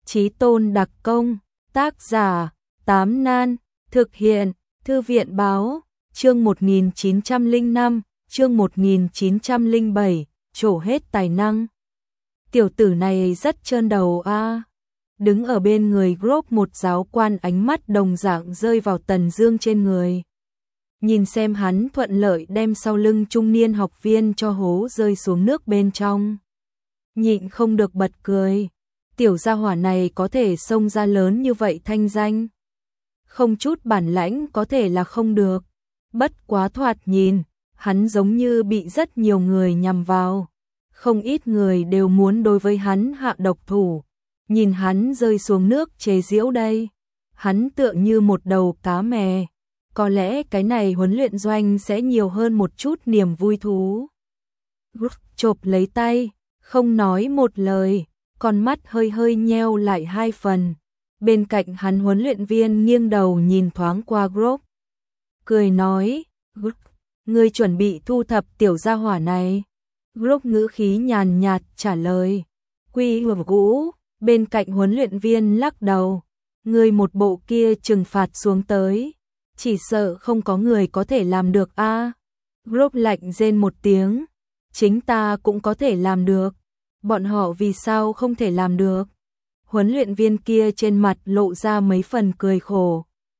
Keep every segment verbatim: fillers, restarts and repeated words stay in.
Chí Tôn đặc công, tác giả, Tám Nan, thực hiện, Thư viện báo, chương một nghìn chín trăm lẻ năm, chương một nghìn chín trăm lẻ bảy, trổ hết tài năng. Tiểu tử này rất trơn đầu a. À. Đứng ở bên người group một giáo quan ánh mắt đồng dạng rơi vào Tần Dương trên người. Nhìn xem hắn thuận lợi đem sau lưng trung niên học viên cho hố rơi xuống nước bên trong. Nhịn không được bật cười. Tiểu gia hỏa này có thể xông ra lớn như vậy thanh danh. Không chút bản lãnh có thể là không được. Bất quá thoạt nhìn, hắn giống như bị rất nhiều người nhằm vào. Không ít người đều muốn đối với hắn hạ độc thủ. Nhìn hắn rơi xuống nước chế giễu đây. Hắn tựa như một đầu cá mè. Có lẽ cái này huấn luyện doanh sẽ nhiều hơn một chút niềm vui thú. Rút chộp lấy tay, không nói một lời, con mắt hơi hơi nheo lại hai phần. Bên cạnh hắn huấn luyện viên nghiêng đầu nhìn thoáng qua group. Cười nói, ngươi chuẩn bị thu thập tiểu gia hỏa này. Group ngữ khí nhàn nhạt trả lời. Quy hùa cũ, bên cạnh huấn luyện viên lắc đầu. Ngươi một bộ kia trừng phạt xuống tới. Chỉ sợ không có người có thể làm được a. À. Group lạnh rên một tiếng. Chính ta cũng có thể làm được. Bọn họ vì sao không thể làm được? Huấn luyện viên kia trên mặt lộ ra mấy phần cười khổ.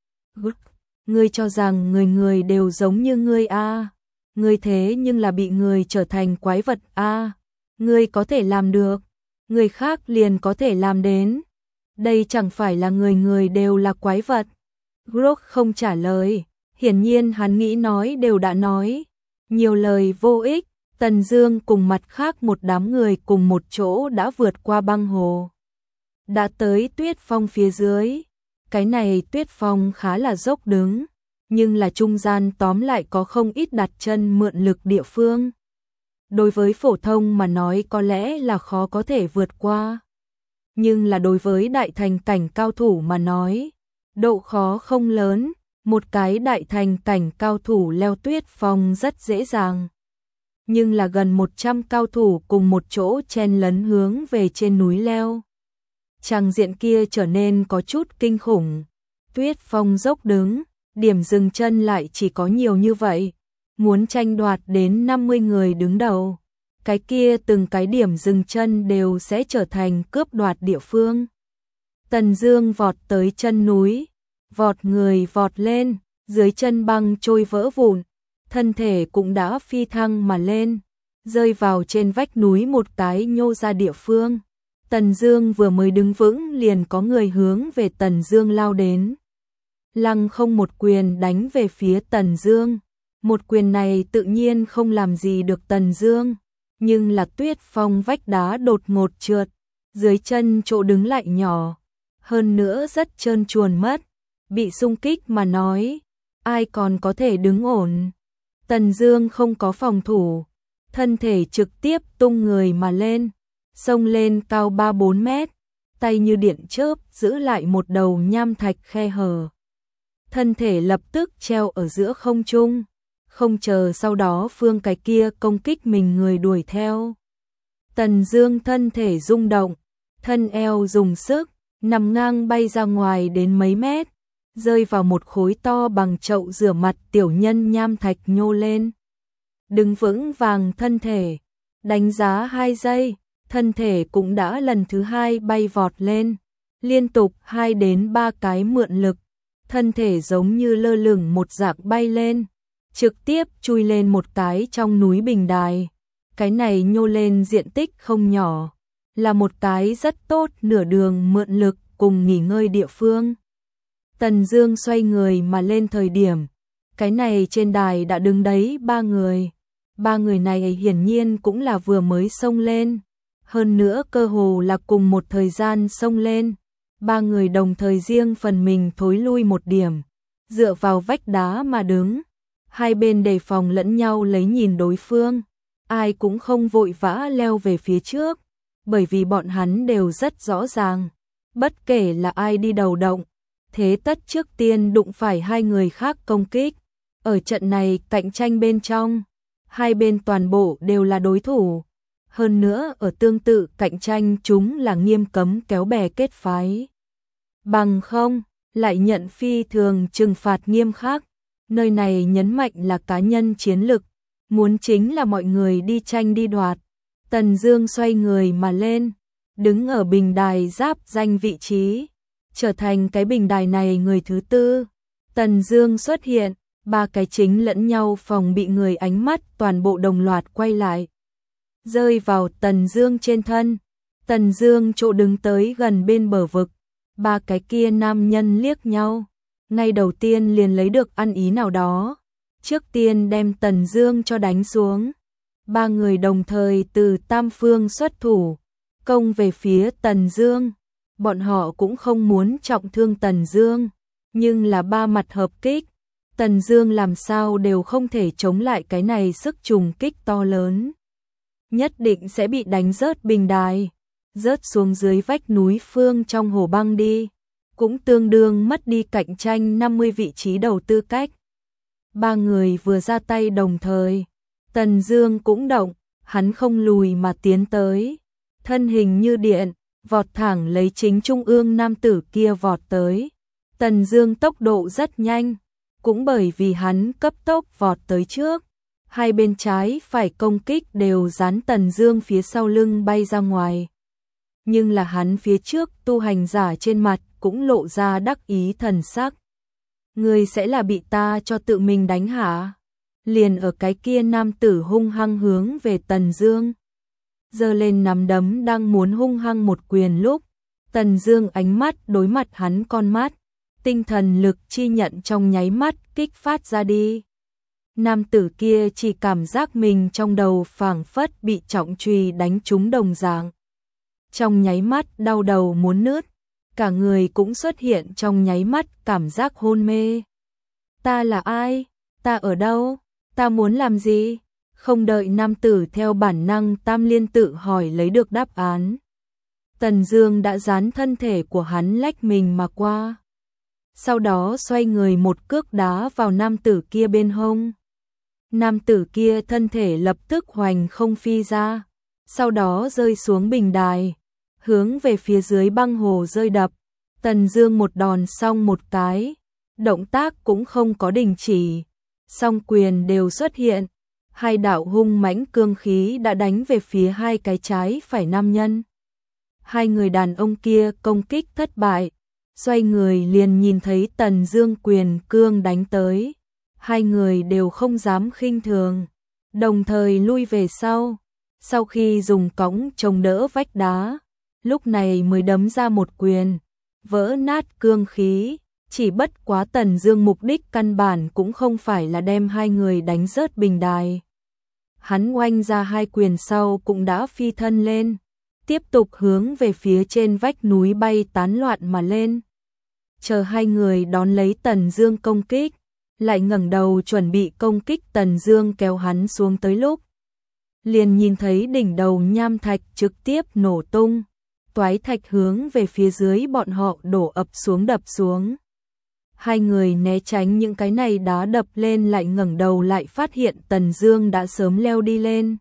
Ngươi cho rằng người người đều giống như ngươi a? À. Ngươi thế nhưng là bị người trở thành quái vật a. À. Ngươi có thể làm được, người khác liền có thể làm đến. Đây chẳng phải là người người đều là quái vật. Group không trả lời, hiển nhiên hắn nghĩ nói đều đã nói. Nhiều lời vô ích, Tần Dương cùng mặt khác một đám người cùng một chỗ đã vượt qua băng hồ. Đã tới tuyết phong phía dưới. Cái này tuyết phong khá là dốc đứng, nhưng là trung gian tóm lại có không ít đặt chân mượn lực địa phương. Đối với phổ thông mà nói có lẽ là khó có thể vượt qua. Nhưng là đối với đại thành cảnh cao thủ mà nói, độ khó không lớn, một cái đại thành cảnh cao thủ leo tuyết phong rất dễ dàng. Nhưng là gần một trăm cao thủ cùng một chỗ chen lấn hướng về trên núi leo. Tràng diện kia trở nên có chút kinh khủng. Tuyết phong dốc đứng, điểm dừng chân lại chỉ có nhiều như vậy. Muốn tranh đoạt đến năm mươi người đứng đầu. Cái kia từng cái điểm dừng chân đều sẽ trở thành cướp đoạt địa phương. Tần Dương vọt tới chân núi, vọt người vọt lên, dưới chân băng trôi vỡ vụn, thân thể cũng đã phi thăng mà lên, rơi vào trên vách núi một cái nhô ra địa phương. Tần Dương vừa mới đứng vững liền có người hướng về Tần Dương lao đến. Lăng không một quyền đánh về phía Tần Dương. Một quyền này tự nhiên không làm gì được Tần Dương, nhưng là tuyết phong vách đá đột ngột trượt, dưới chân chỗ đứng lại nhỏ, hơn nữa rất trơn truồn mất, bị xung kích mà nói, ai còn có thể đứng ổn. Tần Dương không có phòng thủ, thân thể trực tiếp tung người mà lên, xông lên cao ba bốn mét, tay như điện chớp giữ lại một đầu nham thạch khe hở. Thân thể lập tức treo ở giữa không trung, không chờ sau đó phương cái kia công kích mình người đuổi theo. Tần Dương thân thể rung động, thân eo dùng sức, nằm ngang bay ra ngoài đến mấy mét, rơi vào một khối to bằng chậu rửa mặt tiểu nhân nham thạch nhô lên. Đứng vững vàng thân thể, đánh giá hai giây, thân thể cũng đã lần thứ hai bay vọt lên, liên tục hai đến ba cái mượn lực, thân thể giống như lơ lửng một dạng bay lên, trực tiếp chui lên một cái trong núi bình đài. Cái này nhô lên diện tích không nhỏ, là một cái rất tốt nửa đường mượn lực cùng nghỉ ngơi địa phương. Tần Dương xoay người mà lên thời điểm, cái này trên đài đã đứng đấy ba người. Ba người này hiển nhiên cũng là vừa mới xông lên, hơn nữa cơ hồ là cùng một thời gian xông lên. Ba người đồng thời riêng phần mình thối lui một điểm, dựa vào vách đá mà đứng. Hai bên đề phòng lẫn nhau lấy nhìn đối phương, ai cũng không vội vã leo về phía trước, bởi vì bọn hắn đều rất rõ ràng, bất kể là ai đi đầu động, thế tất trước tiên đụng phải hai người khác công kích. Ở trận này cạnh tranh bên trong, hai bên toàn bộ đều là đối thủ, hơn nữa ở tương tự cạnh tranh chúng là nghiêm cấm kéo bè kết phái. Bằng không, lại nhận phi thường trừng phạt nghiêm khắc. Nơi này nhấn mạnh là cá nhân chiến lực, muốn chính là mọi người đi tranh đi đoạt. Tần Dương xoay người mà lên, đứng ở bình đài giáp danh vị trí, trở thành cái bình đài này người thứ tư. Tần Dương xuất hiện, ba cái chính lẫn nhau phòng bị người ánh mắt toàn bộ đồng loạt quay lại, rơi vào Tần Dương trên thân. Tần Dương chỗ đứng tới gần bên bờ vực, ba cái kia nam nhân liếc nhau, ngay đầu tiên liền lấy được ăn ý nào đó, trước tiên đem Tần Dương cho đánh xuống. Ba người đồng thời từ tam phương xuất thủ, công về phía Tần Dương. Bọn họ cũng không muốn trọng thương Tần Dương, nhưng là ba mặt hợp kích, Tần Dương làm sao đều không thể chống lại cái này sức trùng kích to lớn. Nhất định sẽ bị đánh rớt bình đài, rớt xuống dưới vách núi phương trong hồ băng đi, cũng tương đương mất đi cạnh tranh năm mươi vị trí đầu tư cách. Ba người vừa ra tay đồng thời, Tần Dương cũng động, hắn không lùi mà tiến tới, thân hình như điện, vọt thẳng lấy chính trung ương nam tử kia vọt tới. Tần Dương tốc độ rất nhanh, cũng bởi vì hắn cấp tốc vọt tới trước, hai bên trái phải công kích đều dán Tần Dương phía sau lưng bay ra ngoài. Nhưng là hắn phía trước tu hành giả trên mặt cũng lộ ra đắc ý thần sắc. Ngươi sẽ là bị ta cho tự mình đánh hả? Liền ở cái kia nam tử hung hăng hướng về Tần Dương, giơ lên nắm đấm đang muốn hung hăng một quyền lúc, Tần Dương ánh mắt đối mặt hắn con mắt, tinh thần lực chi nhận trong nháy mắt kích phát ra đi. Nam tử kia chỉ cảm giác mình trong đầu phảng phất bị trọng chùy đánh trúng đồng dạng. Trong nháy mắt đau đầu muốn nứt, cả người cũng xuất hiện trong nháy mắt cảm giác hôn mê. Ta là ai? Ta ở đâu? Ta muốn làm gì? Không đợi nam tử theo bản năng tam liên tự hỏi lấy được đáp án, Tần Dương đã dán thân thể của hắn lách mình mà qua. Sau đó xoay người một cước đá vào nam tử kia bên hông. Nam tử kia thân thể lập tức hoành không phi ra, sau đó rơi xuống bình đài, hướng về phía dưới băng hồ rơi đập. Tần Dương một đòn xong một cái, động tác cũng không có đình chỉ, song quyền đều xuất hiện, hai đạo hung mãnh cương khí đã đánh về phía hai cái trái phải nam nhân. Hai người đàn ông kia công kích thất bại, xoay người liền nhìn thấy Tần Dương quyền cương đánh tới, hai người đều không dám khinh thường, đồng thời lui về sau. Sau khi dùng cõng chống đỡ vách đá, lúc này mới đấm ra một quyền, vỡ nát cương khí. Chỉ bất quá Tần Dương mục đích căn bản cũng không phải là đem hai người đánh rớt bình đài. Hắn oanh ra hai quyền sau cũng đã phi thân lên, tiếp tục hướng về phía trên vách núi bay tán loạn mà lên. Chờ hai người đón lấy Tần Dương công kích, lại ngẩng đầu chuẩn bị công kích Tần Dương kéo hắn xuống tới lúc, liền nhìn thấy đỉnh đầu nham thạch trực tiếp nổ tung, toái thạch hướng về phía dưới bọn họ đổ ập xuống đập xuống. Hai người né tránh những cái này đá đập lên, lại ngẩng đầu lại phát hiện Tần Dương đã sớm leo đi lên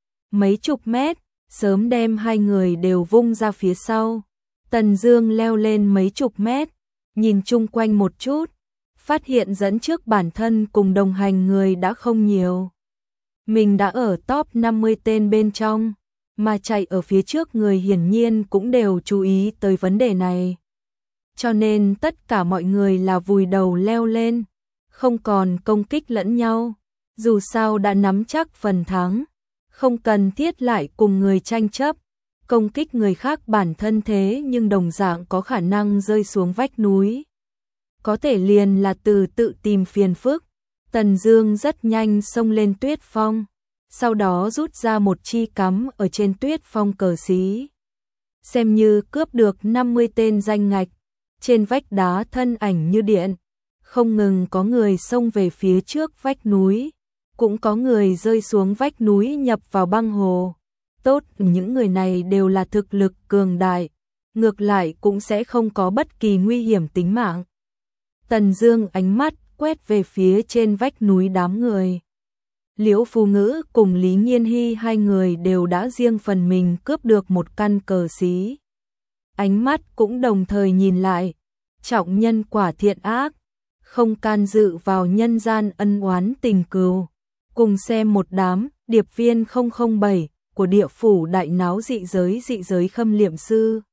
mấy chục mét, sớm đem hai người đều vung ra phía sau. Tần Dương leo lên mấy chục mét, nhìn chung quanh một chút, phát hiện dẫn trước bản thân cùng đồng hành người đã không nhiều. Mình đã ở top năm mươi tên bên trong, mà chạy ở phía trước người hiển nhiên cũng đều chú ý tới vấn đề này. Cho nên tất cả mọi người là vùi đầu leo lên, không còn công kích lẫn nhau, dù sao đã nắm chắc phần thắng, không cần thiết lại cùng người tranh chấp, công kích người khác bản thân thế nhưng đồng dạng có khả năng rơi xuống vách núi. Có thể liền là từ tự tìm phiền phức. Tần Dương rất nhanh xông lên tuyết phong, sau đó rút ra một chi cắm ở trên tuyết phong cờ xí. Xem như cướp được năm mươi tên danh ngạch. Trên vách đá thân ảnh như điện, không ngừng có người xông về phía trước vách núi, cũng có người rơi xuống vách núi nhập vào băng hồ. Tốt, những người này đều là thực lực cường đại, ngược lại cũng sẽ không có bất kỳ nguy hiểm tính mạng. Tần Dương ánh mắt quét về phía trên vách núi đám người, Liễu Phù Ngữ cùng Lý Nhiên Hy hai người đều đã riêng phần mình cướp được một căn cờ xí. Ánh mắt cũng đồng thời nhìn lại, trọng nhân quả thiện ác, không can dự vào nhân gian ân oán tình cừu. Cùng xem một đám điệp viên không không bảy của địa phủ đại náo dị giới dị giới Khâm Liệm Sư.